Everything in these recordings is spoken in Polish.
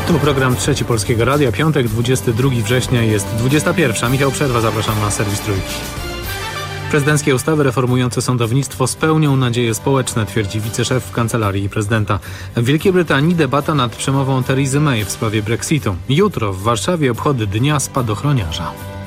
Tu program Trzeci Polskiego Radia, piątek, 22 września, jest 21. Michał Przerwa, zapraszam na serwis Trójki. Prezydenckie ustawy reformujące sądownictwo spełnią nadzieje społeczne, twierdzi wiceszef Kancelarii Prezydenta. W Wielkiej Brytanii debata nad przemową Teresy May w sprawie Brexitu. Jutro w Warszawie obchody Dnia Spadochroniarza.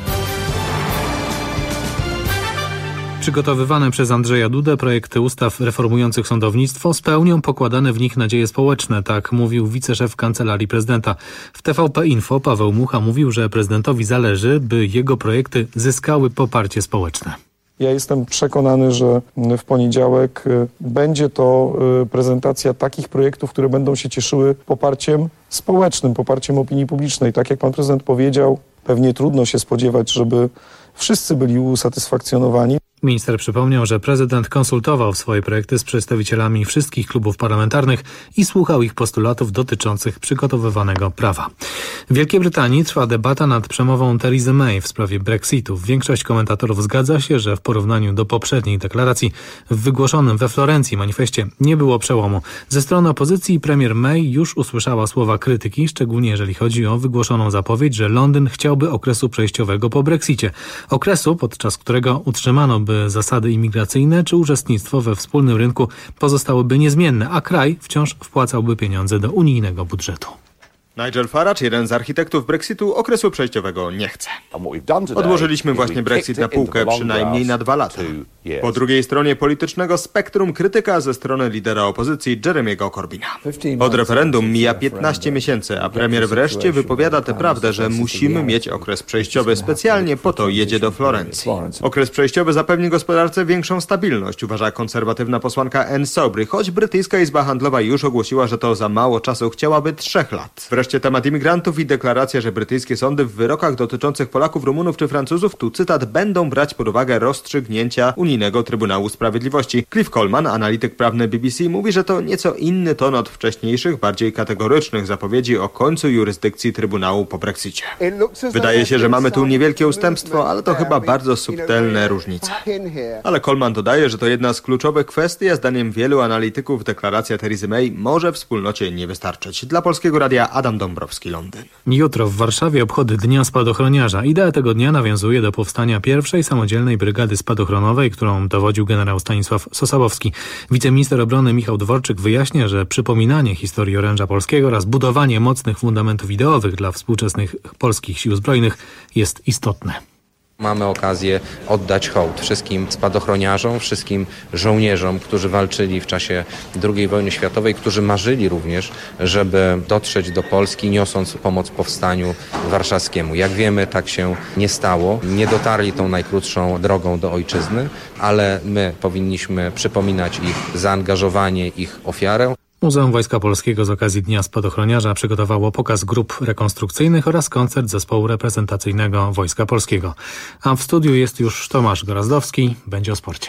Przygotowywane przez Andrzeja Dudę projekty ustaw reformujących sądownictwo spełnią pokładane w nich nadzieje społeczne, tak mówił wiceszef Kancelarii Prezydenta. W TVP Info Paweł Mucha mówił, że prezydentowi zależy, by jego projekty zyskały poparcie społeczne. Ja jestem przekonany, że w poniedziałek będzie to prezentacja takich projektów, które będą się cieszyły poparciem społecznym, poparciem opinii publicznej. Tak jak pan prezydent powiedział, pewnie trudno się spodziewać, żeby wszyscy byli usatysfakcjonowani. Minister przypomniał, że prezydent konsultował swoje projekty z przedstawicielami wszystkich klubów parlamentarnych i słuchał ich postulatów dotyczących przygotowywanego prawa. W Wielkiej Brytanii trwa debata nad przemową Teresy May w sprawie Brexitu. Większość komentatorów zgadza się, że w porównaniu do poprzedniej deklaracji w wygłoszonym we Florencji manifestie nie było przełomu. Ze strony opozycji premier May już usłyszała słowa krytyki, szczególnie jeżeli chodzi o wygłoszoną zapowiedź, że Londyn chciałby okresu przejściowego po Brexicie. Okresu, podczas którego utrzymano by zasady imigracyjne czy uczestnictwo we wspólnym rynku pozostałyby niezmienne, a kraj wciąż wpłacałby pieniądze do unijnego budżetu. Nigel Farage, jeden z architektów Brexitu, okresu przejściowego nie chce. Odłożyliśmy właśnie Brexit na półkę przynajmniej na 2 lata. Po drugiej stronie politycznego spektrum krytyka ze strony lidera opozycji Jeremiego Corbyna. Od referendum mija 15 miesięcy, a premier wreszcie wypowiada tę prawdę, że musimy mieć okres przejściowy. Specjalnie po to jedzie do Florencji. Okres przejściowy zapewni gospodarce większą stabilność, uważa konserwatywna posłanka Ann Soubry, choć brytyjska Izba Handlowa już ogłosiła, że to za mało czasu, chciałaby 3 lat. Wreszcie temat imigrantów i deklaracja, że brytyjskie sądy w wyrokach dotyczących Polaków, Rumunów czy Francuzów, tu cytat, będą brać pod uwagę rozstrzygnięcia Unijnego Trybunału Sprawiedliwości. Cliff Coleman, analityk prawny BBC, mówi, że to nieco inny ton od wcześniejszych, bardziej kategorycznych zapowiedzi o końcu jurysdykcji Trybunału po Brexicie. Wydaje się, że mamy tu niewielkie ustępstwo, ale to chyba bardzo subtelne różnice. Ale Coleman dodaje, że to jedna z kluczowych kwestii, a zdaniem wielu analityków deklaracja Teresy May może wspólnocie nie wystarczyć. Dla Polskiego Radia Adam Dąbrowski, Londyn. Jutro w Warszawie obchody Dnia Spadochroniarza. Idea tego dnia nawiązuje do powstania pierwszej samodzielnej brygady spadochronowej, którą dowodził generał Stanisław Sosabowski. Wiceminister obrony Michał Dworczyk wyjaśnia, że przypominanie historii oręża polskiego oraz budowanie mocnych fundamentów ideowych dla współczesnych polskich sił zbrojnych jest istotne. Mamy okazję oddać hołd wszystkim spadochroniarzom, wszystkim żołnierzom, którzy walczyli w czasie II wojny światowej, którzy marzyli również, żeby dotrzeć do Polski, niosąc pomoc powstaniu warszawskiemu. Jak wiemy, tak się nie stało. Nie dotarli tą najkrótszą drogą do ojczyzny, ale my powinniśmy przypominać ich zaangażowanie, ich ofiarę. Muzeum Wojska Polskiego z okazji Dnia Spadochroniarza przygotowało pokaz grup rekonstrukcyjnych oraz koncert zespołu reprezentacyjnego Wojska Polskiego. A w studiu jest już Tomasz Gorazdowski. Będzie o sporcie.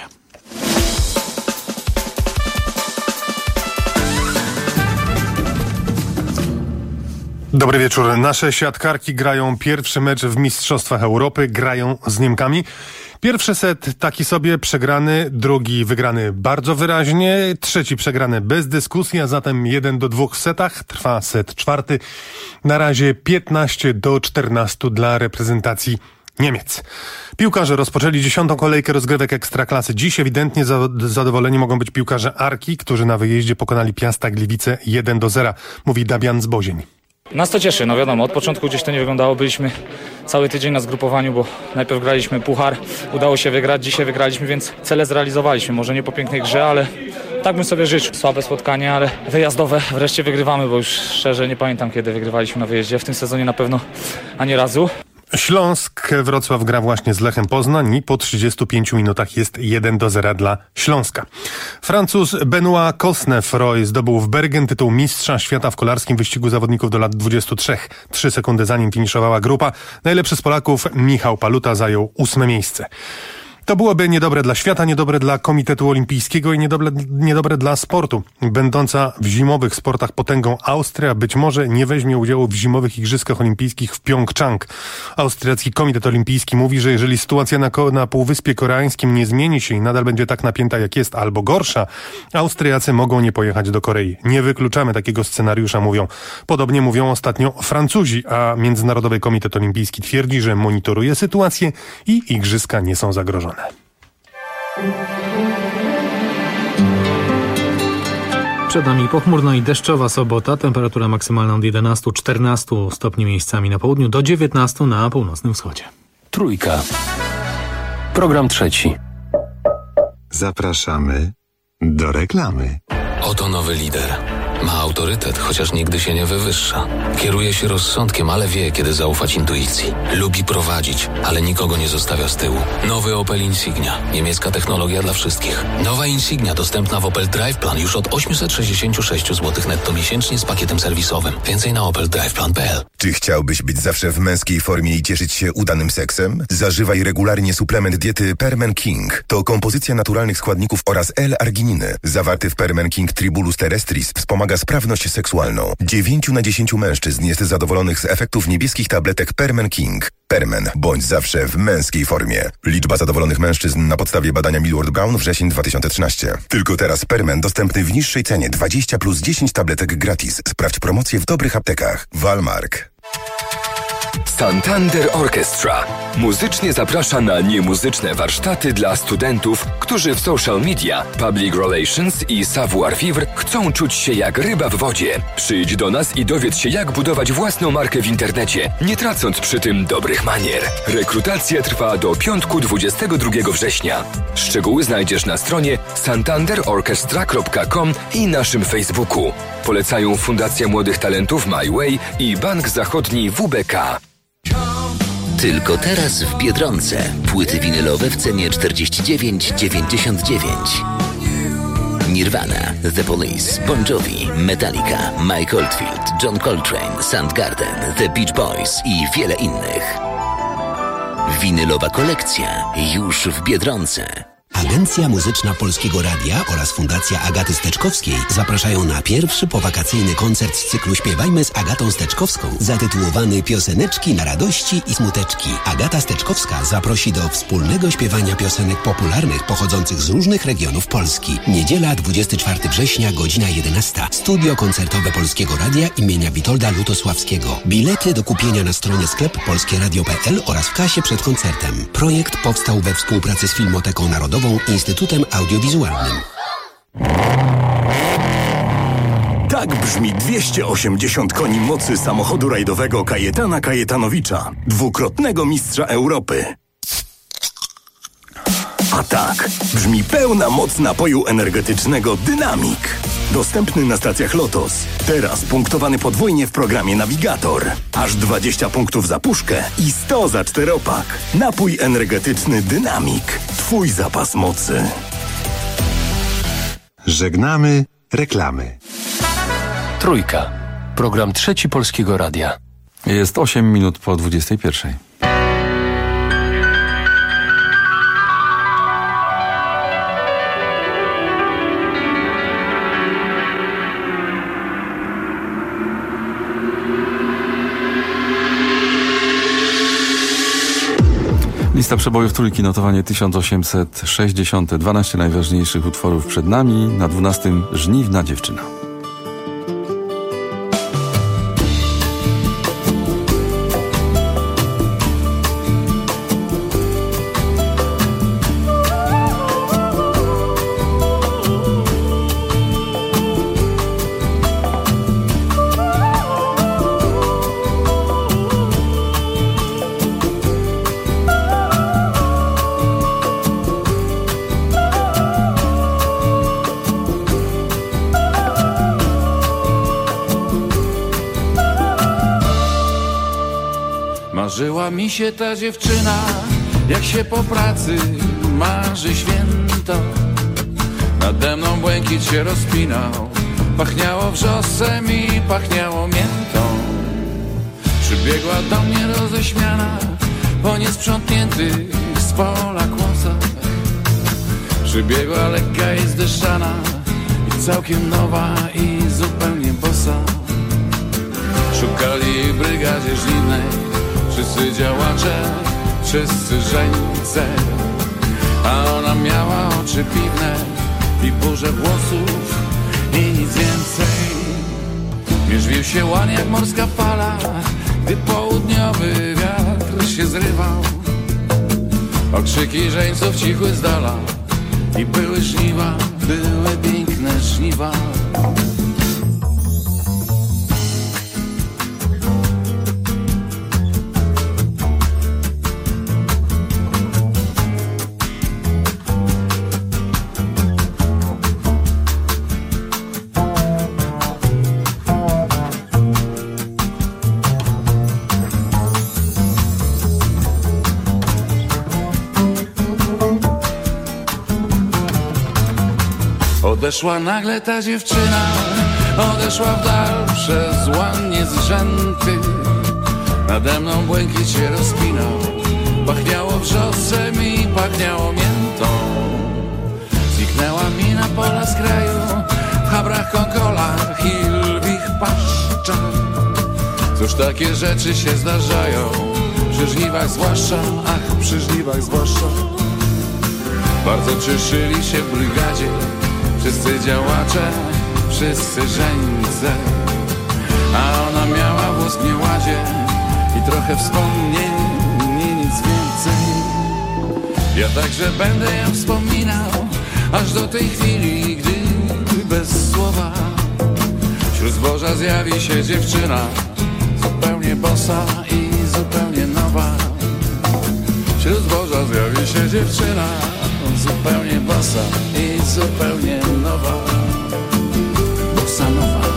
Dobry wieczór. Nasze siatkarki grają pierwszy mecz w Mistrzostwach Europy. Grają z Niemkami. Pierwszy set taki sobie przegrany, drugi wygrany bardzo wyraźnie, trzeci przegrany bez dyskusji, a zatem 1-2 w setach. Trwa set czwarty. Na razie 15-14 dla reprezentacji Niemiec. Piłkarze rozpoczęli 10. kolejkę rozgrywek Ekstraklasy. Dziś ewidentnie zadowoleni mogą być piłkarze Arki, którzy na wyjeździe pokonali Piasta Gliwice 1-0, mówi Damian Zbozień. Nas to cieszy, no wiadomo, od początku gdzieś to nie wyglądało, byliśmy cały tydzień na zgrupowaniu, bo najpierw graliśmy puchar, udało się wygrać, dzisiaj wygraliśmy, więc cele zrealizowaliśmy, może nie po pięknej grze, ale tak bym sobie życzył. Słabe spotkanie, ale wyjazdowe, wreszcie wygrywamy, bo już szczerze nie pamiętam, kiedy wygrywaliśmy na wyjeździe, w tym sezonie na pewno ani razu. Śląsk Wrocław gra właśnie z Lechem Poznań i po 35 minutach jest 1-0 dla Śląska. Francuz Benoît Cosnefroy zdobył w Bergen tytuł mistrza świata w kolarskim wyścigu zawodników do lat 23. 3 sekundy zanim finiszowała grupa. Najlepszy z Polaków Michał Paluta zajął 8. miejsce. To byłoby niedobre dla świata, niedobre dla Komitetu Olimpijskiego i niedobre dla sportu. Będąca w zimowych sportach potęgą Austria być może nie weźmie udziału w zimowych Igrzyskach Olimpijskich w Pjongczang. Austriacki Komitet Olimpijski mówi, że jeżeli sytuacja na Półwyspie Koreańskim nie zmieni się i nadal będzie tak napięta jak jest, albo gorsza, Austriacy mogą nie pojechać do Korei. Nie wykluczamy takiego scenariusza, mówią. Podobnie mówią ostatnio Francuzi, a Międzynarodowy Komitet Olimpijski twierdzi, że monitoruje sytuację i Igrzyska nie są zagrożone. Przed nami pochmurna i deszczowa sobota. Temperatura maksymalna od 11-14 stopni miejscami na południu do 19 na północnym wschodzie. Trójka. Program trzeci. Zapraszamy do reklamy. Oto nowy lider. Ma autorytet, chociaż nigdy się nie wywyższa. Kieruje się rozsądkiem, ale wie, kiedy zaufać intuicji. Lubi prowadzić, ale nikogo nie zostawia z tyłu. Nowy Opel Insignia. Niemiecka technologia dla wszystkich. Nowa Insignia dostępna w Opel Drive Plan już od 866 zł netto miesięcznie z pakietem serwisowym. Więcej na opeldriveplan.pl. Czy chciałbyś być zawsze w męskiej formie i cieszyć się udanym seksem? Zażywaj regularnie suplement diety Permen King. To kompozycja naturalnych składników oraz L-argininy. Zawarty w Permen King Tribulus terrestris wspomaga sprawność seksualną. 9 na 10 mężczyzn jest zadowolonych z efektów niebieskich tabletek Permen King. Permen, bądź zawsze w męskiej formie. Liczba zadowolonych mężczyzn na podstawie badania Millward Brown wrzesień 2013. Tylko teraz Permen dostępny w niższej cenie 20 plus 10 tabletek gratis. Sprawdź promocję w dobrych aptekach. Walmart. Santander Orchestra muzycznie zaprasza na niemuzyczne warsztaty dla studentów, którzy w social media, public relations i savoir-vivre chcą czuć się jak ryba w wodzie. Przyjdź do nas i dowiedz się, jak budować własną markę w internecie, nie tracąc przy tym dobrych manier. Rekrutacja trwa do piątku 22 września. Szczegóły znajdziesz na stronie santanderorchestra.com i naszym Facebooku. Polecają Fundacja Młodych Talentów My Way i Bank Zachodni WBK. Tylko teraz w Biedronce. Płyty winylowe w cenie 49,99. Nirvana, The Police, Bon Jovi, Metallica, Mike Oldfield, John Coltrane, Soundgarden, The Beach Boys i wiele innych. Winylowa kolekcja już w Biedronce. Agencja Muzyczna Polskiego Radia oraz Fundacja Agaty Steczkowskiej zapraszają na pierwszy powakacyjny koncert z cyklu Śpiewajmy z Agatą Steczkowską, zatytułowany Pioseneczki na radości i smuteczki. Agata Steczkowska zaprosi do wspólnego śpiewania piosenek popularnych pochodzących z różnych regionów Polski. Niedziela 24 września, godzina 11. Studio koncertowe Polskiego Radia imienia Witolda Lutosławskiego. Bilety do kupienia na stronie sklep polskieradio.pl oraz w kasie przed koncertem. Projekt powstał we współpracy z Filmoteką Narodową, Instytutem Audiowizualnym. Tak brzmi 280 koni mocy samochodu rajdowego Kajetana Kajetanowicza, dwukrotnego mistrza Europy. A tak brzmi pełna moc napoju energetycznego Dynamik. Dostępny na stacjach Lotos. Teraz punktowany podwójnie w programie Navigator. Aż 20 punktów za puszkę i 100 za czteropak. Napój energetyczny Dynamik. Twój zapas mocy. Żegnamy reklamy. Trójka. Program trzeci Polskiego Radia. Jest 8 minut po 21. Lista przebojów trójki, notowanie 1860. 12 najważniejszych utworów przed nami. Na 12 Żniwna dziewczyna. Marzyła mi się ta dziewczyna, jak się po pracy marzy święto. Nade mną błękit się rozpinał, pachniało wrzosem i pachniało miętą. Przybiegła do mnie roześmiana po niesprzątniętych z pola kłosach. Przybiegła lekka i zdeszczana i całkiem nowa i zupełnie bosa. Szukali jej w brygadzie żniwnej wszyscy działacze, wszyscy żeńce. A ona miała oczy piwne i burzę włosów i nic więcej. Mierzwił się łan jak morska fala, gdy południowy wiatr się zrywał. Okrzyki żeńców cichły z dala i były żniwa, były piękne żniwa. Odeszła nagle ta dziewczyna, odeszła w dal przez łan niezrzęty. Nade mną błękit się rozpinał, pachniało wrzosem i pachniało miętą. Zniknęła mi na pola z kraju, w chabrach, konkolach i lwich paszczach. Cóż takie rzeczy się zdarzają, przy żniwach zwłaszcza, ach, przy żniwach zwłaszcza. Bardzo cieszyli się w brygadzie wszyscy działacze, wszyscy żeńce. A ona miała włos w nieładzie i trochę wspomnień, nie nic więcej. Ja także będę ją wspominał, aż do tej chwili, gdy bez słowa wśród zboża zjawi się dziewczyna, zupełnie bosa i zupełnie nowa. Wśród zboża zjawi się dziewczyna, zupełnie bosa i zupełnie nowa. Bossa nowa.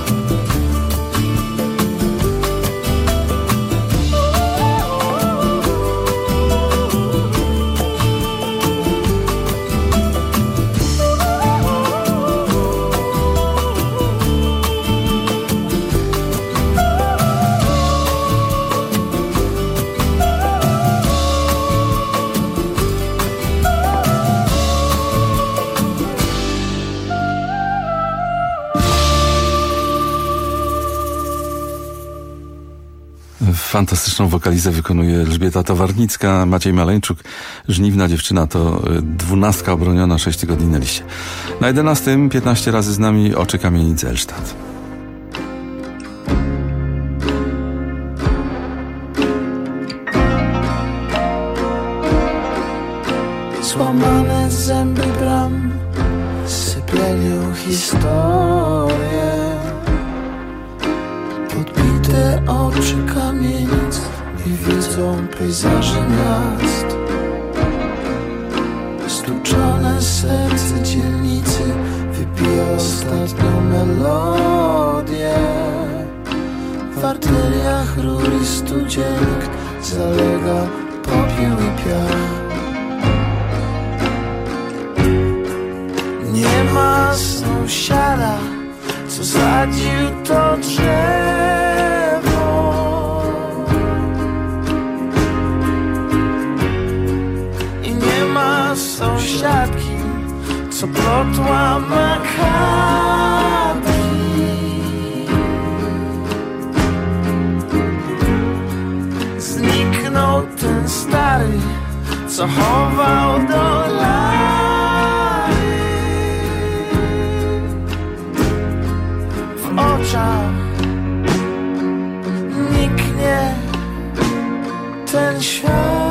Fantastyczną wokalizę wykonuje Elżbieta Towarnicka, Maciej Maleńczuk. Żniwna dziewczyna to 12 obroniona 6 tygodni na liście. Na 11 15 razy z nami Oczy kamienic Elsztad. Złamane zęby bram sypienią historię. Podbite oczy kamienic i widzą pejzaże miast. Stuczone serce dzielnicy wypija ostatnią melodię. W arteriach rur i studzienek zalega popiół i piach. Nie ma sąsiada, co sadził to drzewo. I nie ma sąsiadki, co plotła makadki. Zniknął ten stary, co chował dolary. W oczach niknie ten świat.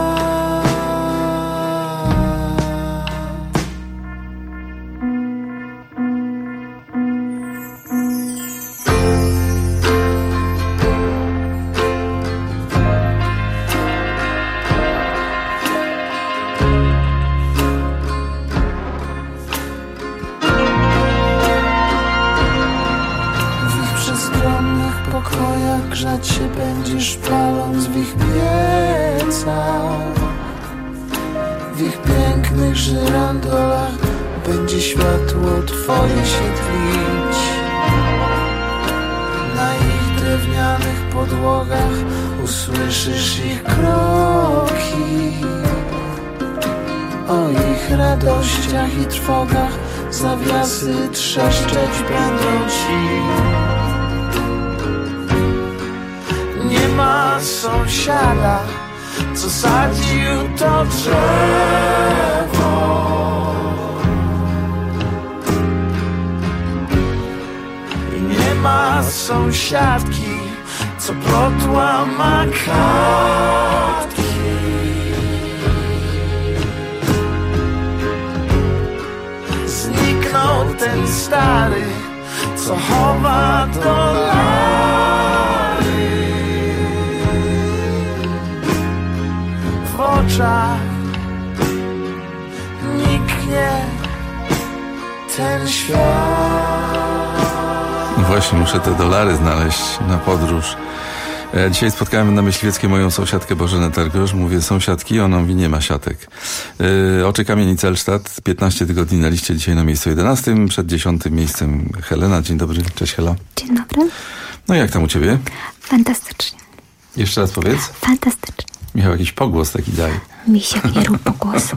Grzać się będziesz paląc w ich piecach. W ich pięknych żyrandolach będzie światło twoje się tlić. Na ich drewnianych podłogach usłyszysz ich kroki. o ich radościach i trwogach zawiasy trzeszczeć będą ci. Nie ma sąsiada, co sadził to drzewo. I nie ma sąsiadki, co plotła ma kartki. Zniknął ten stary, co chowa dolary w oczach. Niknie ten świat. No właśnie, muszę te dolary znaleźć na podróż. Dzisiaj spotkałem na Myśliwieckiej moją sąsiadkę Bożenę Tergosz. Mówię, sąsiadki, ona mówi, nie ma siatek. Oczy Kamienic Elsztad, 15 tygodni na liście, dzisiaj na miejscu 11, przed 10 miejscem Helena. Dzień dobry, cześć Hela. Dzień dobry. No jak tam u ciebie? Fantastycznie. Jeszcze raz powiedz. Fantastycznie. Michał, jakiś pogłos taki daj. Misiek, nie rób pogłosu.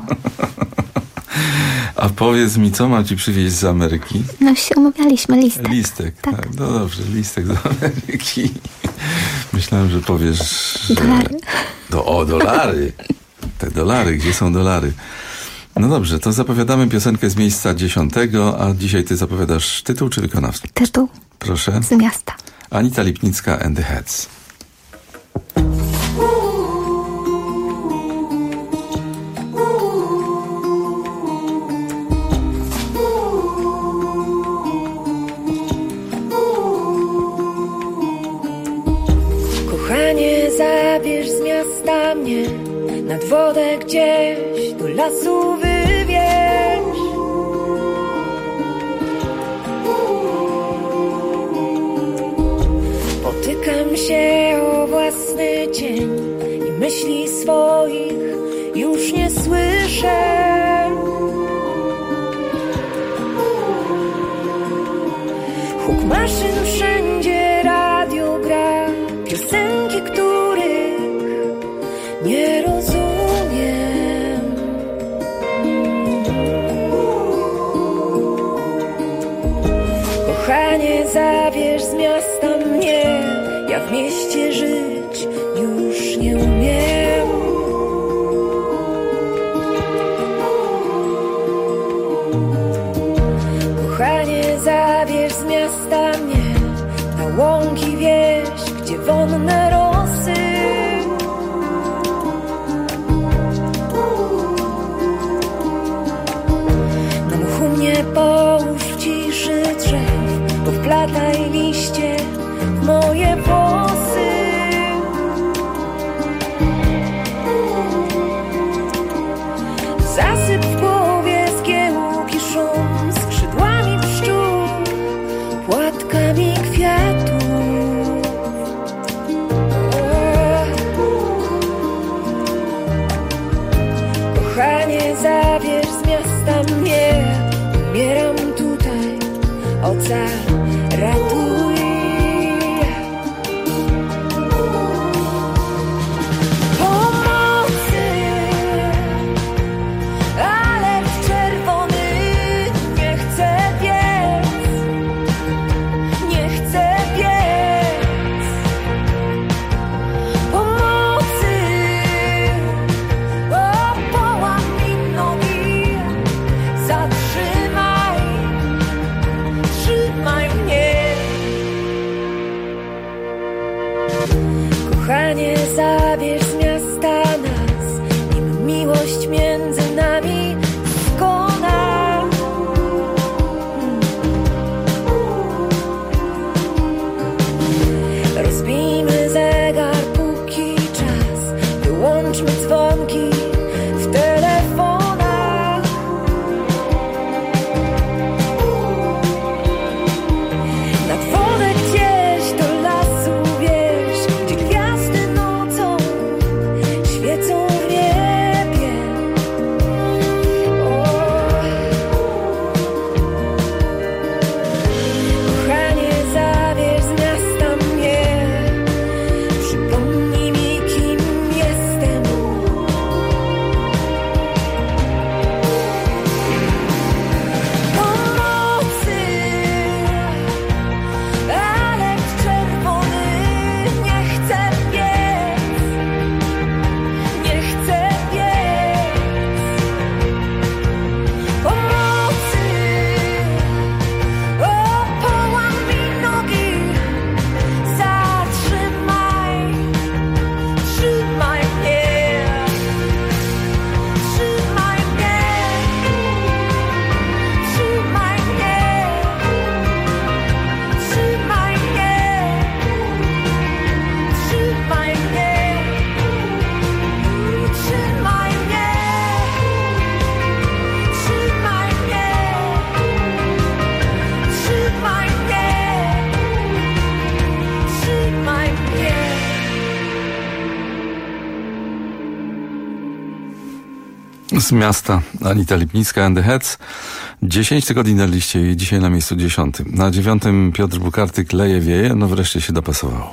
A powiedz mi, co mam ci przywieźć z Ameryki? No się umawialiśmy, listek. Listek, tak. No dobrze, listek z Ameryki. Myślałem, że powiesz... Że... Dolary. Dolary. Te dolary, gdzie są dolary? No dobrze, to zapowiadamy piosenkę z miejsca 10, a dzisiaj ty zapowiadasz tytuł czy wykonawstwo? Tytuł. Proszę. Z miasta. Anita Lipnicka and the Heads. Kochanie, zabierz z miasta mnie nad wodę gdzieś, do lasu wywieź. Potykam się o własny cień i myśli swoich już nie słyszę. Huk maszyn wszędzie, radio gra, piosenki, których nie rozumiem. Kochanie, zabierz z miasta mnie, ja w mieście żyć już nie umiem. Kochanie, zabierz z miasta mnie na łąki wieś, gdzie wonne rosy. Na mchu mnie połóż w ciszy drzew, powplataj liście w moje włosy. Zasyp w głowie zgiełki szum, skrzydłami pszczół, płatkami kwiatów. Kochanie, zabierz z miasta mnie, umieram tutaj, ocal ratuj. Pomocy, ale w czerwony nie chcę biec, nie chcę biec. Pomocy, połam mi nogi, zatrzymaj, trzymaj Z miasta Anita Lipnicka and the Heads. 10 tygodni na liście i dzisiaj na miejscu 10. Na 9 Piotr Bukartyk, Leje wieje, no wreszcie się dopasowało.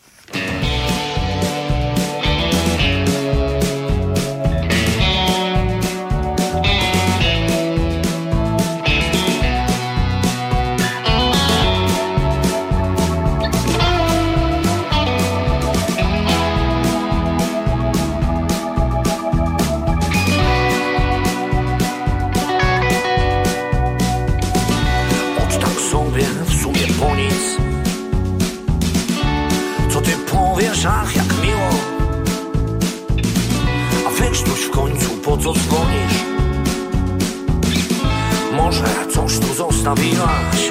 Ach, jak miło. A wykrztuś w końcu, po co dzwonisz? Może coś tu zostawiłaś?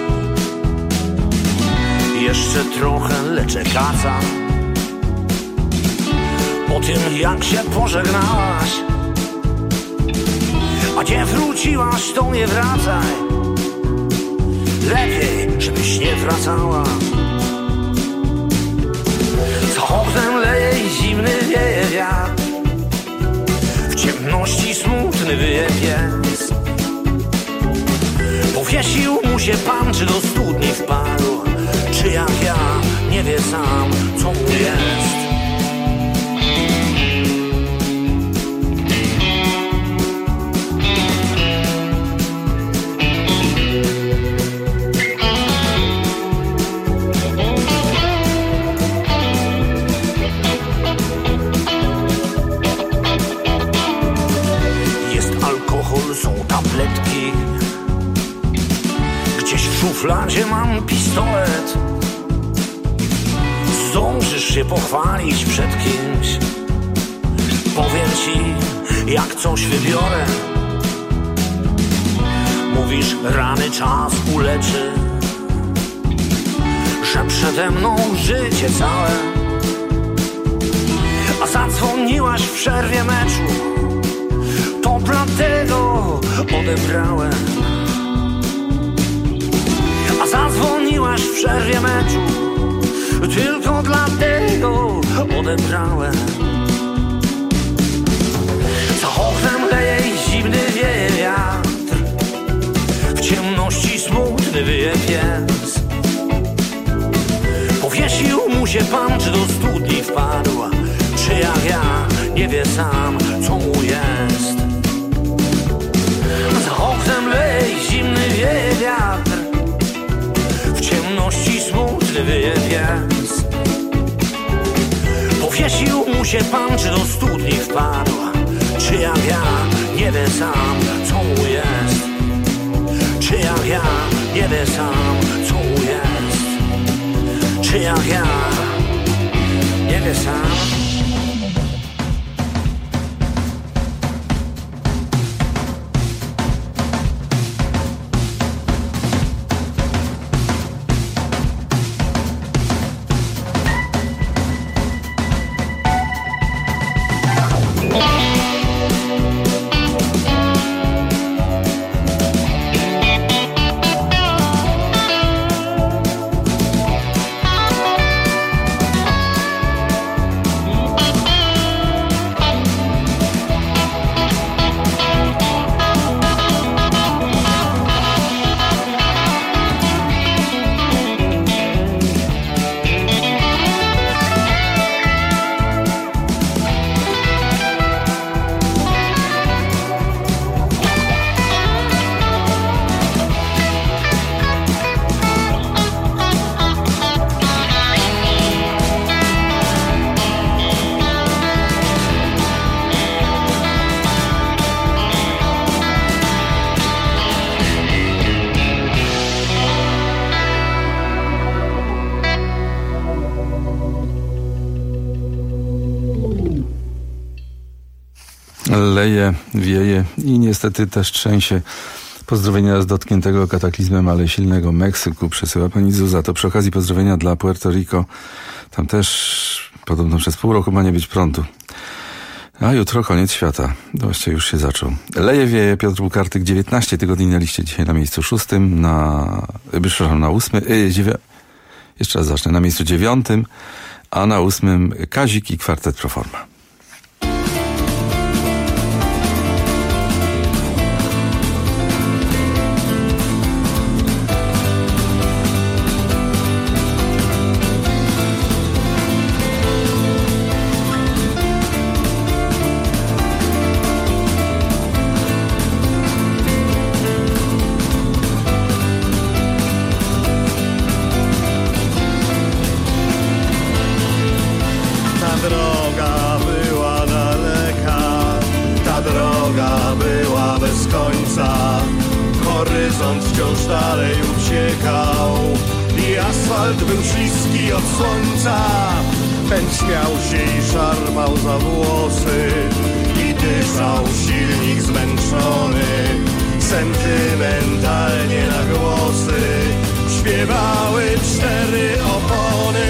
Jeszcze trochę leczę kaca. Po tym jak się pożegnałaś, a gdzie wróciłaś, to nie wracaj. Lepiej, żebyś nie wracała. Za oknem leje i zimny wieje wiatr. W ciemności smutny wyje pies. Powiesił mu się pan, czy do studni wpadł, czy jak ja, nie wie sam, co mu jest. Są tabletki. Gdzieś w szufladzie mam pistolet. Zdążysz się pochwalić przed kimś. Powiem ci, jak coś wybiorę. Mówisz, rany czas uleczy, że przede mną życie całe. A zadzwoniłaś w przerwie meczu, to dlatego odebrałem. A zadzwoniłaś w przerwie meczu, tylko dlatego odebrałem. Za oknem leje i zimny wieje wiatr. W ciemności smutny wyje pies. Powiesił mu się pan, czy do studni wpadł, czy jak ja, nie wie sam, co mu jest. Za oknem leje i zimny wieje wiatr. W ciemności smutny wyje pies. Powiesił mu się pan, czy do studni wpadł, czy jak ja, nie wie sam, co mu jest. Czy jak ja, nie wie sam, co mu jest. Czy jak ja, nie wie sam. Leje, wieje i niestety też trzęsie. Pozdrowienia z dotkniętego kataklizmem, ale silnego Meksyku przesyła pani Zuza. To przy okazji pozdrowienia dla Puerto Rico. Tam też podobno przez pół roku ma nie być prądu. A jutro koniec świata. Właściwie już się zaczął. Leje, wieje, Piotr Bukartyk, 19 tygodni na liście, dzisiaj na miejscu 6, na 8, jeszcze raz zacznę, na miejscu 9, a na 8 Kazik i kwartet Proforma. Asfalt był śliski od słońca, pęd śmiał się i szarpał za włosy i dyszał silnik zmęczony. Sentymentalnie na głosy śpiewały 4 opony.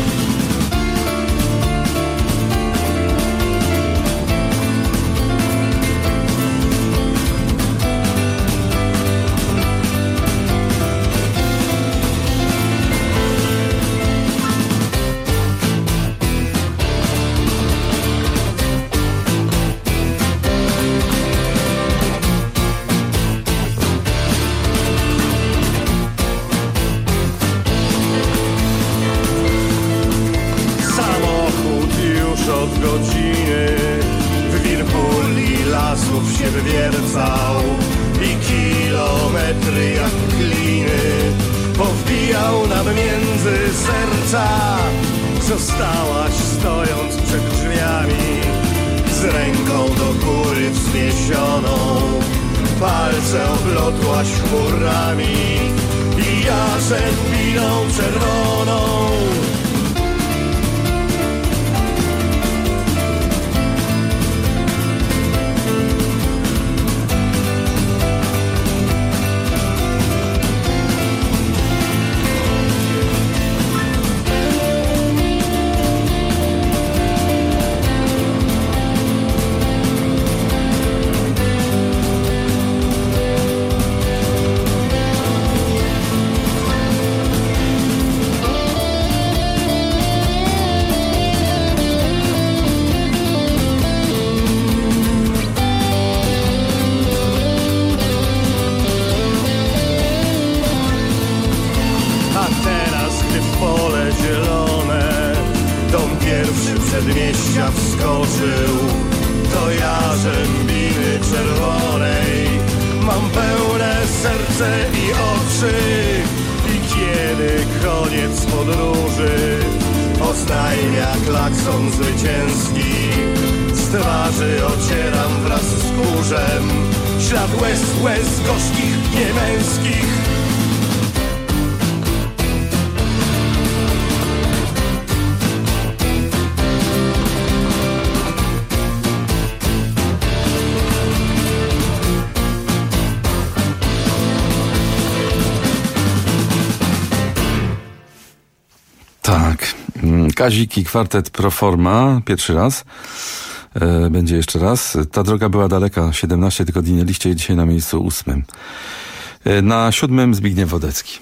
Od godziny w wir puli lasów się wywiercał i kilometry jak kliny powbijał nam między serca. Zostałaś stojąc przed drzwiami z ręką do góry wzniesioną, palce oplotłaś chmurami i ja czerwiną czerwoną. Przedmieścia wskoczył, to ja Rzębiny Czerwonej. Mam pełne serce i oczy i kiedy koniec podróży oznajmia klakson zwycięski, z twarzy ocieram wraz z kurzem ślad łez gorzkich, niemęskich. Tak, Kazik i kwartet Proforma, pierwszy raz, będzie jeszcze raz. Ta droga była daleka, 17 tygodni mieliście i dzisiaj na miejscu 8. Na 7 Zbigniew Wodecki.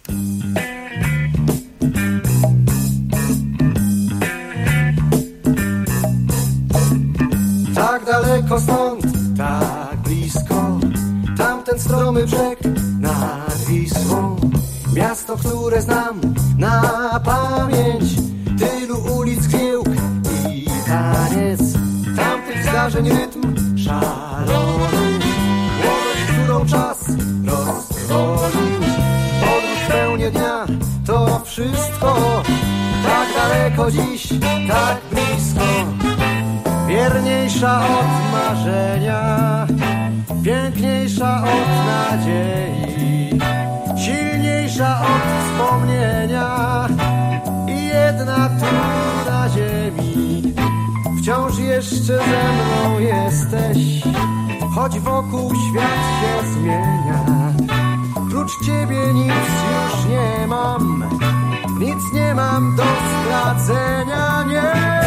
Tak daleko stąd, tak blisko, tamten stromy brzeg nad Wisłą. Miasto, które znam na pamięć, tylu ulic, gniełk i taniec, tamtych zdarzeń rytm szalony, młodość, którą czas rozwolił. Podróż w pełni dnia, to wszystko, tak daleko dziś, tak blisko. Wierniejsza od marzenia, piękniejsza od nadziei, silniejsza od wspomnienia i jedna tu na ziemi. Wciąż jeszcze ze mną jesteś, choć wokół świat się zmienia. Prócz ciebie nic już nie mam, nic nie mam do stracenia, nie.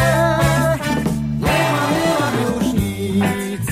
Nie mam już nic.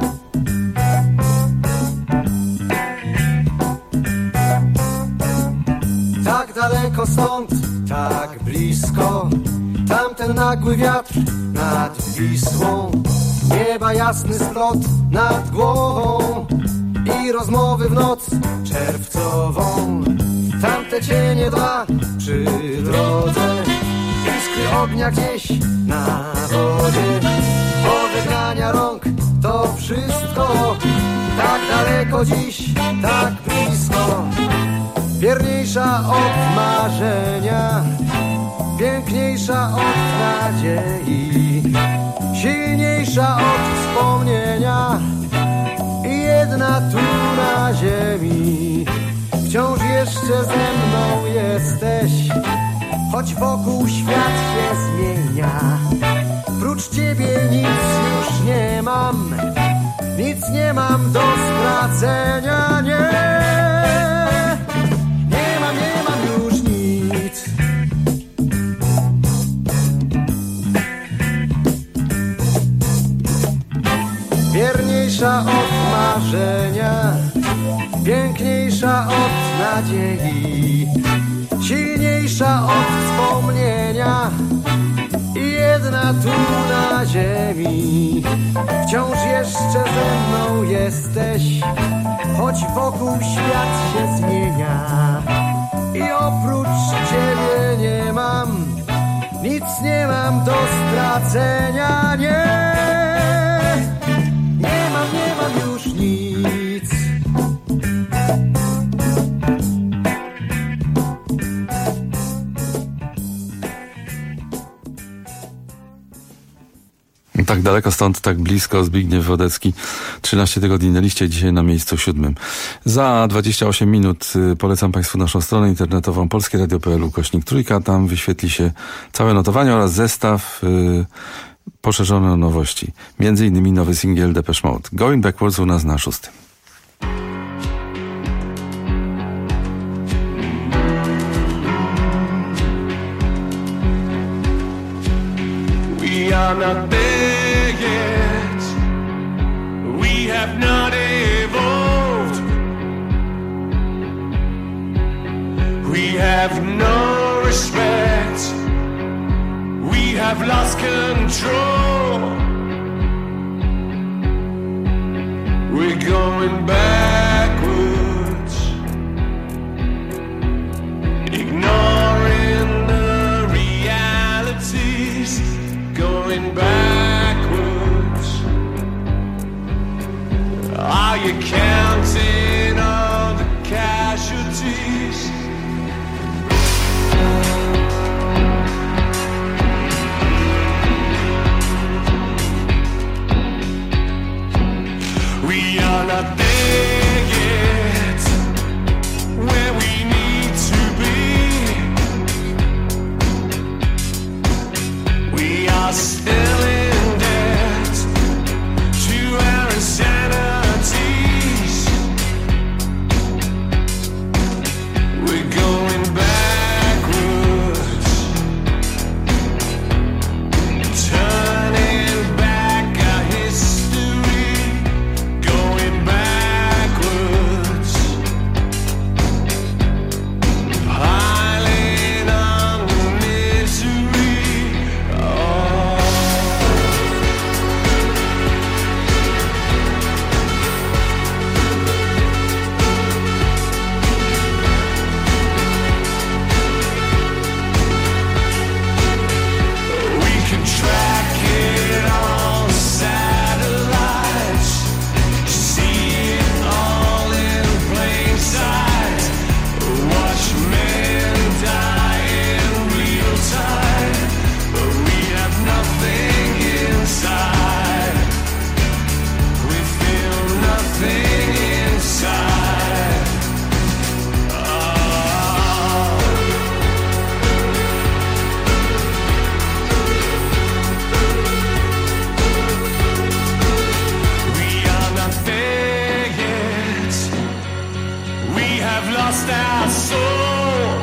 Tak daleko stąd, tak blisko, tamten nagły wiatr nad Wisłą. Nieba jasny splot nad głową i rozmowy w noc czerwcową. Tamte cienie dwa przy drodze, iskry ognia gdzieś na wodzie. Pożegnania rąk, to wszystko, tak daleko dziś, tak blisko. Wierniejsza od marzenia, piękniejsza od nadziei, silniejsza od wspomnienia i jedna tu na ziemi. Wciąż jeszcze jeszcze ze mną jesteś, choć wokół świat się zmienia. Prócz ciebie nic już nie mam, nic nie mam do stracenia, nie mam już nic. Wierniejsza od marzenia, piękniejsza od nadziei, silniejsza od wspomnienia i jedna tu na ziemi. Wciąż jeszcze ze mną jesteś, choć wokół świat się zmienia. I oprócz ciebie nie mam, nic nie mam do stracenia, nie mam już nic. Tak daleko stąd, tak blisko, Zbigniew Wodecki. 13 tygodni na liście, dzisiaj na miejscu 7. Za 28 minut polecam Państwu naszą stronę internetową polskieradio.pl/3. Tam wyświetli się całe notowanie oraz zestaw poszerzony o nowości. Między innymi nowy singiel Depeche Mode. Going Backwards u nas na 6. We are not there yet. We have not evolved. We have no respect. We have lost control. We're going backwards, ignoring the realities. Going backwards. Are you counting all the casualties? We are not there yet, where we need to be. We are still in debt to our insanities. We're going backwards, turning back our history. Going backwards, piling on the misery. Oh. We can track it on satellites, see it all in plain sight, watch men die in real time, but we have nothing inside. We feel nothing inside. We are not there yet. We have lost our soul.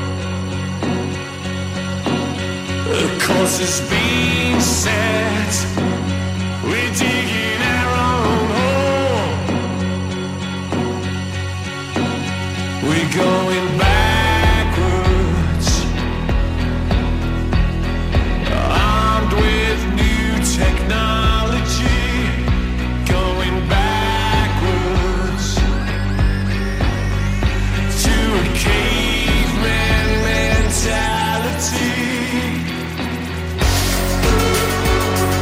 The course has been set. We're digging our own hole. We're going backwards, armed with new technology. Going backwards to a caveman mentality.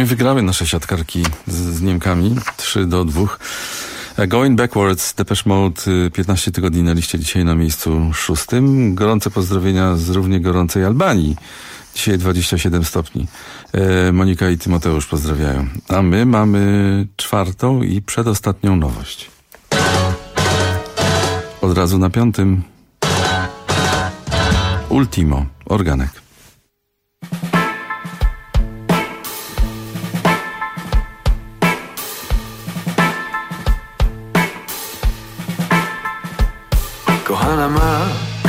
wygrały nasze siatkarki z Niemkami 3-2. Going Backwards, Depeche Mode, 15 tygodni na liście, dzisiaj na miejscu 6. Gorące pozdrowienia z równie gorącej Albanii. Dzisiaj 27 stopni. Monika i Tymoteusz pozdrawiają. A my mamy 4. i przedostatnią nowość. Od razu na 5. Ultimo, organek. Kochana ma,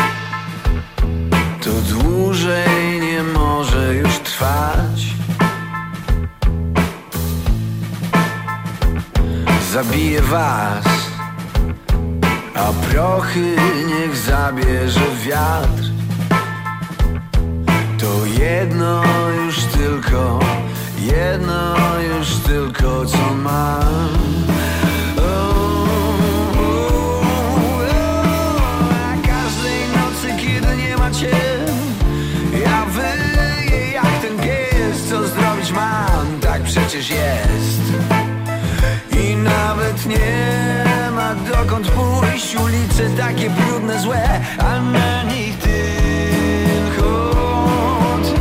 to dłużej nie może już trwać. Zabije was, a prochy niech zabierze wiatr. To jedno już tylko co mam. Ja wyję jak ten pies, co zrobić mam, tak przecież jest. I nawet nie ma dokąd pójść, ulice takie brudne, złe, a na nich tylko ty.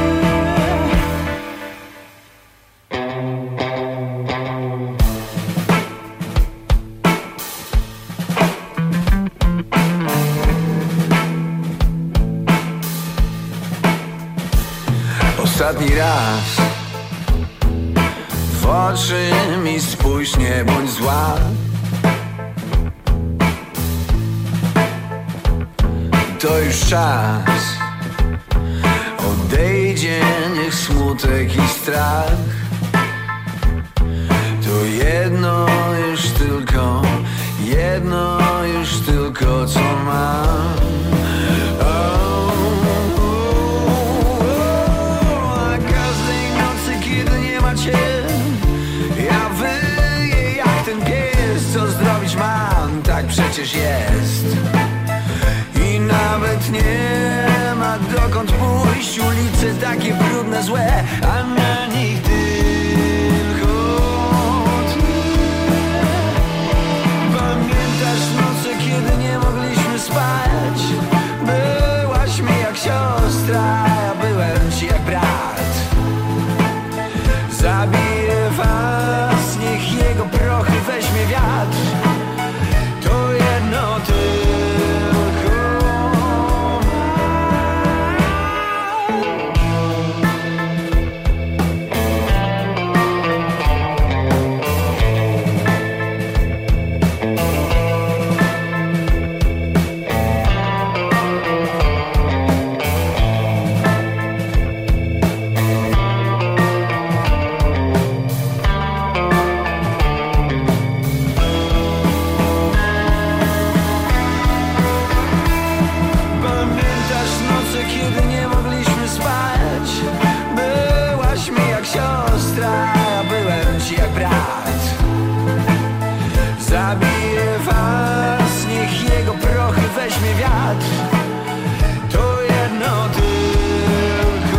Ostatni raz w oczy mi spójrz, nie bądź zła. To już czas, odejdzie niech smutek i strach. To jedno już tylko co mam. Ja wyję jak ten pies, co zrobić mam, tak przecież jest. I nawet nie ma dokąd pójść, ulice takie brudne, złe, a na nich tylko ty. Pamiętasz noce, kiedy nie mogliśmy spać? Byłaś mi jak siostra, ja byłem ci jak brat. Zabije was, niech jego prochy weźmie wiatr. To jedno tylko zabije was, niech jego prochy weźmie wiatr. To jedno tylko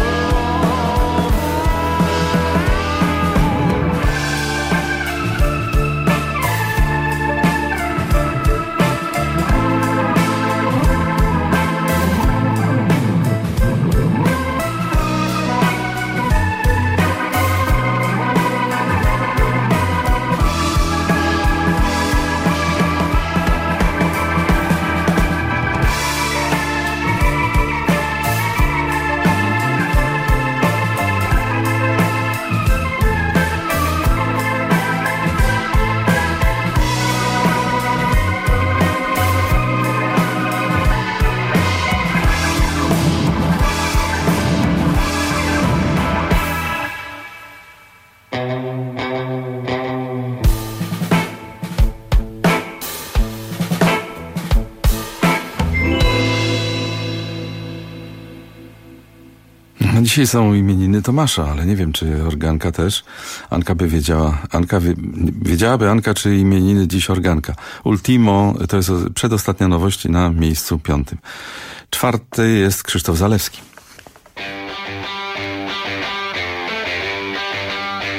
Dzisiaj są imieniny Tomasza, ale nie wiem, czy organka też. Anka by wiedziała. Wiedziałaby Anka, czy imieniny dziś organka. Ultimo to jest przedostatnia nowość na miejscu 5. 4. jest Krzysztof Zalewski.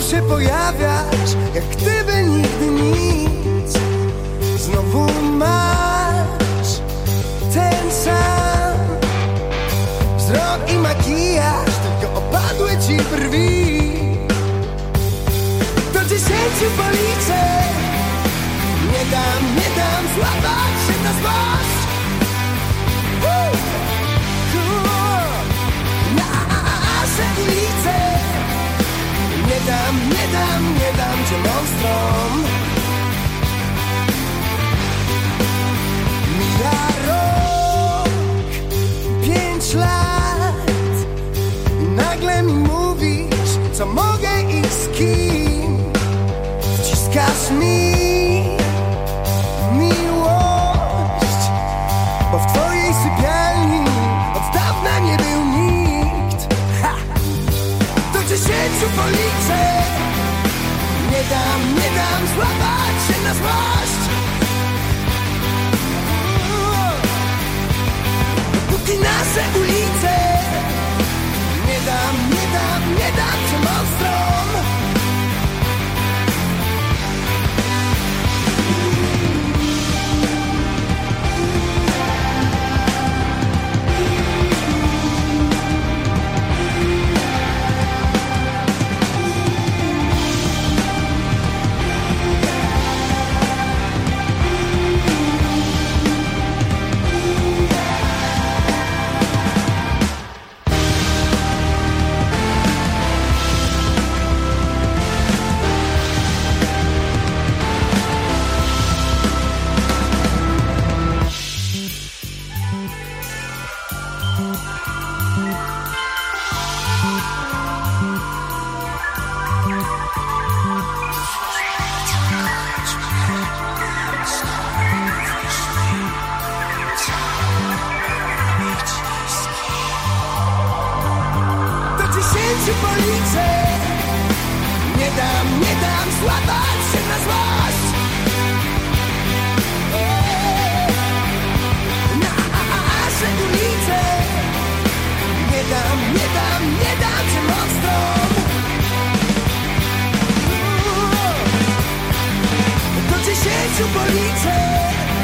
się pojawiasz, jak gdyby nigdy nic. Znowu masz ten sam wzrok i makijaż, tylko opadły ci brwi. Do 10 policzę, nie dam złapać się na złość. Nasze ulice, nie dam cię monstrom. Mija rok, 5 lat i nagle mi mówisz, co mogę i z kim. Wciskasz mi miłość, bo w twojej sypialni od dawna nie był nikt. Do 10 policzę, nie dam złapać się na złość. Póki nasze ulice, nie dam cię monstrom. Nie dam złapać się na złość. Nasze ulice, nie dam cię monstrom. Do 10 policzę,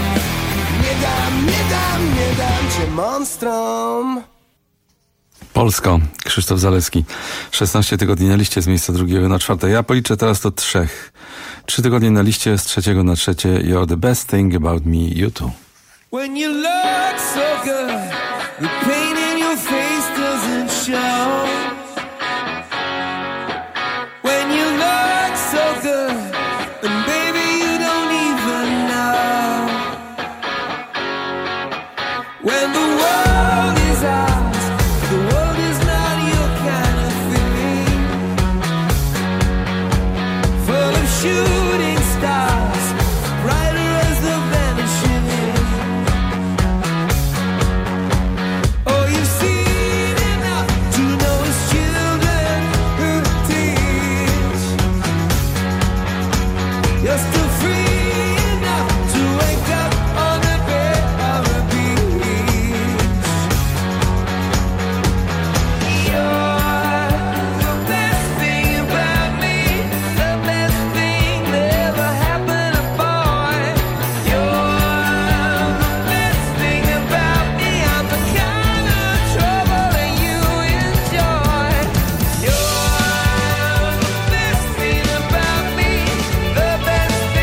nie dam cię monstrom. Polsko, Krzysztof Zalewski. 16 tygodni na liście z miejsca 2 na 4. Ja policzę teraz do 3. 3 tygodnie na liście z 3 na 3. You're the best thing about me, you too. When you look so good, the pain in your face doesn't show. When you look so good, and baby you don't even know. When the world is ours, the world is not your kind of thing. Full of shooting stars, brighter as the vanishing. Oh, you've seen enough to know it's children who teach. You're still free enough to wake up on the bed of a beach. You're the best thing about me, the best thing that ever happened to boy. You're the best thing about me, I'm the kind of trouble that you enjoy. You're the best thing about me, the best thing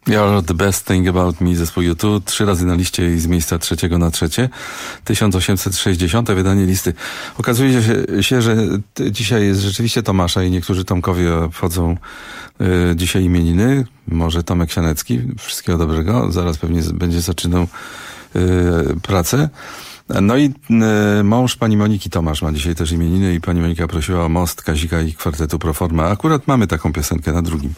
You're the best thing about me, zespół U2, 3 razy na liście i z miejsca 3 na 3. 1860 wydanie listy. Okazuje się, że dzisiaj jest rzeczywiście Tomasza i niektórzy Tomkowie obchodzą dzisiaj imieniny. Może Tomek Sianecki. Wszystkiego dobrego. Zaraz pewnie będzie zaczynał pracę. No i mąż pani Moniki Tomasz ma dzisiaj też imieniny i pani Monika prosiła o Most Kazika i kwartetu Proforma. Akurat mamy taką piosenkę na drugim.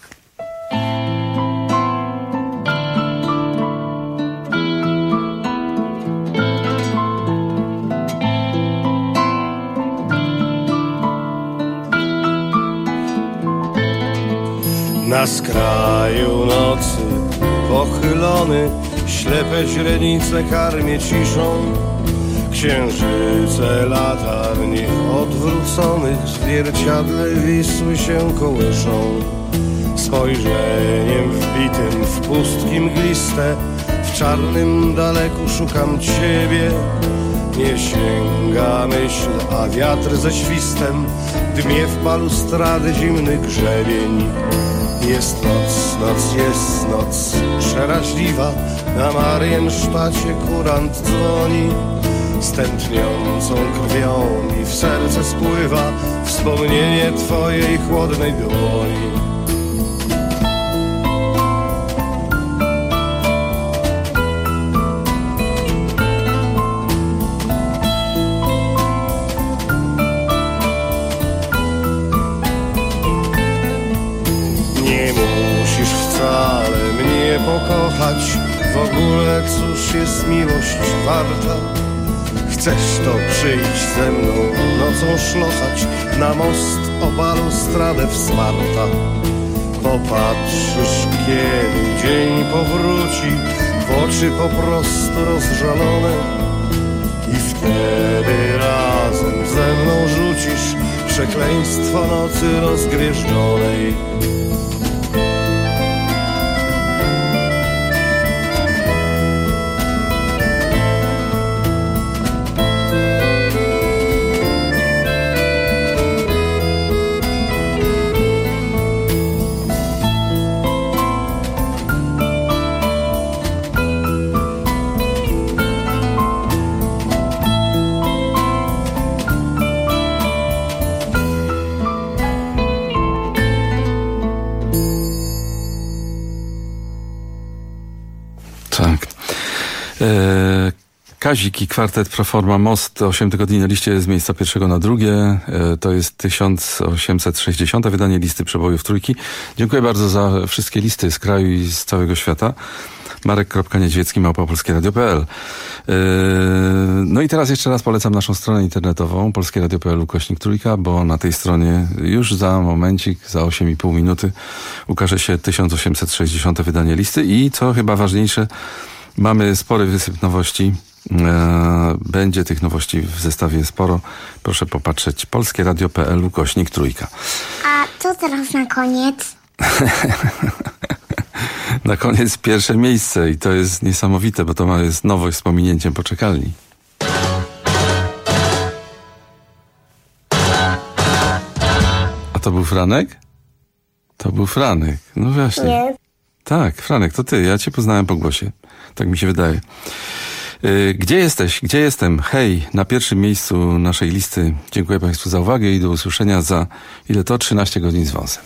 Na skraju nocy pochylony, ślepe źrenice karmię ciszą. Księżyce latarni odwróconych w zwierciadle Wisły się kołyszą. Spojrzeniem wbitym w pustki mgliste, w czarnym daleku szukam ciebie. Nie sięga myśl, a wiatr ze świstem dmie w balustrady zimny grzebień. Jest noc przeraźliwa, na Mariensztacie kurant dzwoni. Z tętniącą krwią mi w serce spływa wspomnienie twojej chłodnej dłoni. Pokochać w ogóle, cóż jest miłość warta? Chcesz to przyjść ze mną nocą szlochać na most o balustradę wsparta. Popatrzysz, kiedy dzień powróci, w oczy po prostu rozżalone i wtedy razem ze mną rzucisz przekleństwo nocy rozgwieżdżonej. Kazik i kwartet Proforma Most, 8 tygodni na liście z miejsca 1 na 2. To jest 1860 wydanie listy przebojów trójki. Dziękuję bardzo za wszystkie listy z kraju i z całego świata. Marek.Niedźwiecki@polskieradio.pl. No i teraz jeszcze raz polecam naszą stronę internetową polskieradio.pl/trójka, bo na tej stronie już za momencik, za 8,5 minuty ukaże się 1860 wydanie listy i co chyba ważniejsze, mamy spory wysyp nowości. Będzie tych nowości w zestawie sporo. Proszę popatrzeć polskieradio.pl/trójka. A co teraz na koniec? Na koniec pierwsze miejsce i to jest niesamowite, bo to jest nowość z pominięciem poczekalni. A to był Franek? To był Franek. No właśnie. Nie. Tak, Franek, to ty. Ja cię poznałem po głosie. Tak mi się wydaje. Gdzie jesteś? Gdzie jestem? Hej, na pierwszym miejscu naszej listy. Dziękuję Państwu za uwagę i do usłyszenia za ile to? 13 godzin z wąsem.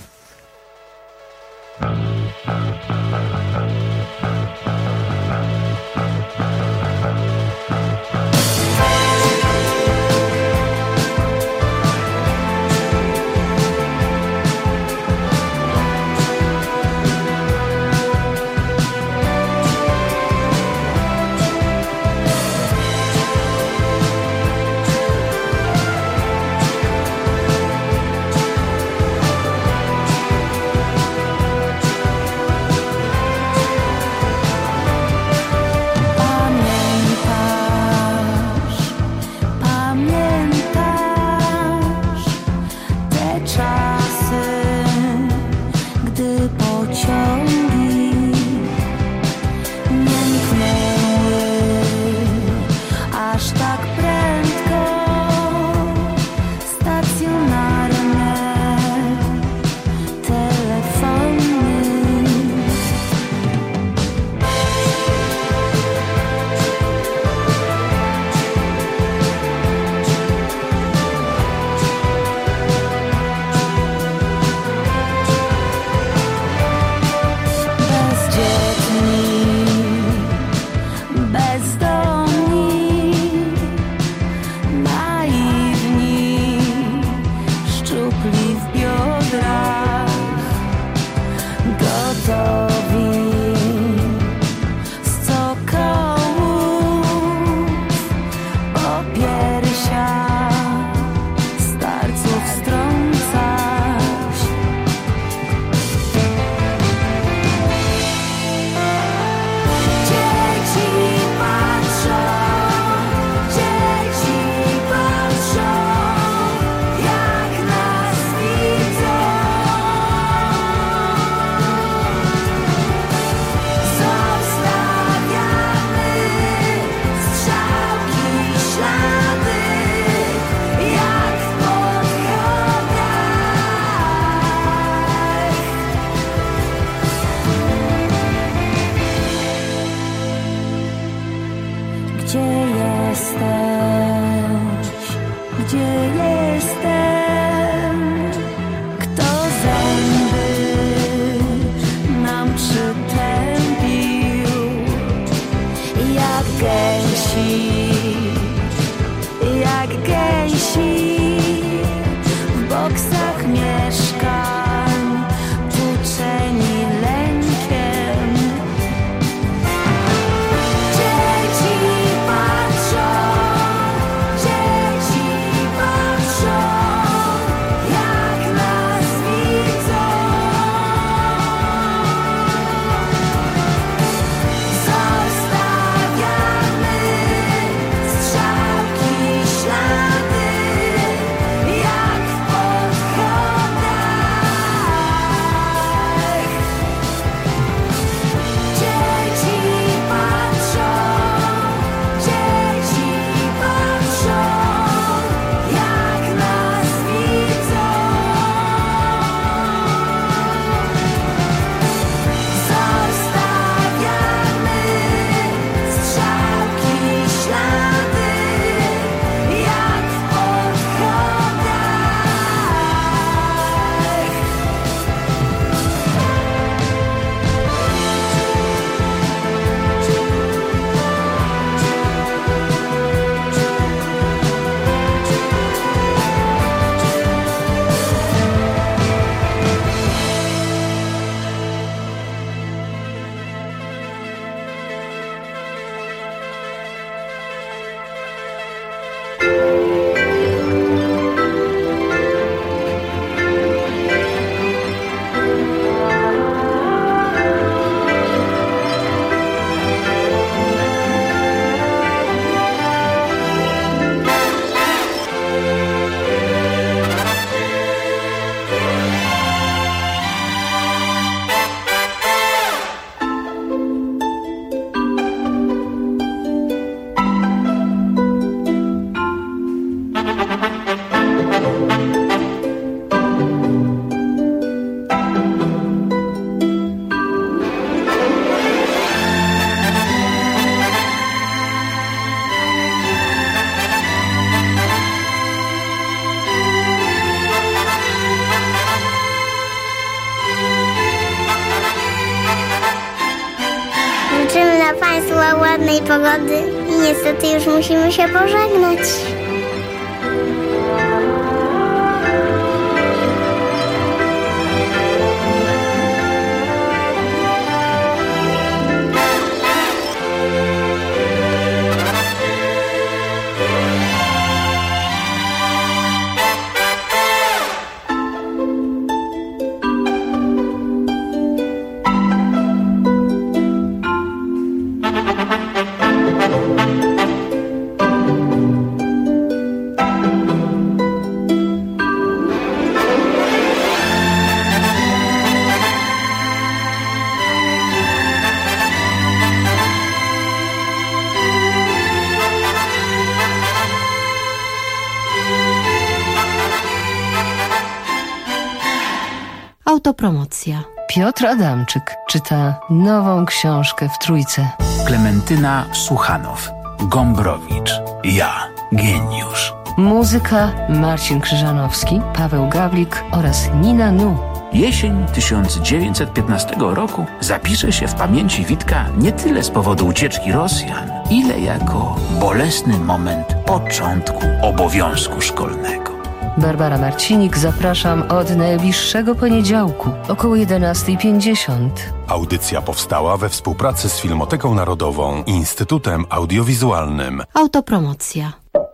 Państwa ładnej pogody i niestety już musimy się pożegnać. Autopromocja. Piotr Adamczyk czyta nową książkę w Trójce. Klementyna Suchanow, Gombrowicz, ja, geniusz. Muzyka Marcin Krzyżanowski, Paweł Gawlik oraz Nina Nu. Jesień 1915 roku zapisze się w pamięci Witka nie tyle z powodu ucieczki Rosjan, ile jako bolesny moment początku obowiązku szkolnego. Barbara Marcinik, zapraszam od najbliższego poniedziałku, około 11:50. Audycja powstała we współpracy z Filmoteką Narodową i Instytutem Audiowizualnym. Autopromocja.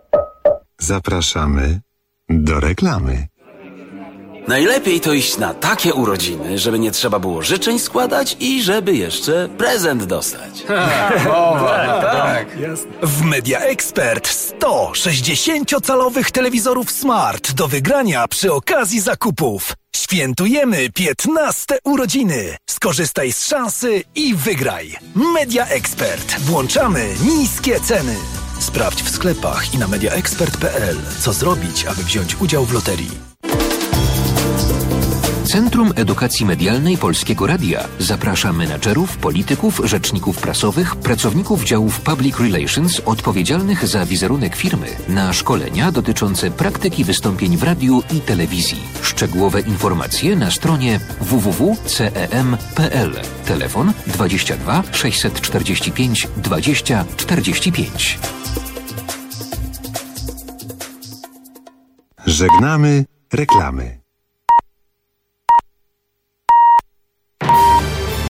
Zapraszamy do reklamy. Najlepiej to iść na takie urodziny, żeby nie trzeba było życzeń składać i żeby jeszcze prezent dostać. Tak. W Media Expert 100 60-calowych telewizorów smart do wygrania przy okazji zakupów. Świętujemy 15 urodziny. Skorzystaj z szansy i wygraj. Media Expert. Włączamy niskie ceny. Sprawdź w sklepach i na mediaexpert.pl, co zrobić, aby wziąć udział w loterii. Centrum Edukacji Medialnej Polskiego Radia zaprasza menadżerów, polityków, rzeczników prasowych, pracowników działów Public Relations odpowiedzialnych za wizerunek firmy na szkolenia dotyczące praktyki wystąpień w radiu i telewizji. Szczegółowe informacje na stronie www.cem.pl. Telefon 22 645 20 45. Żegnamy reklamy.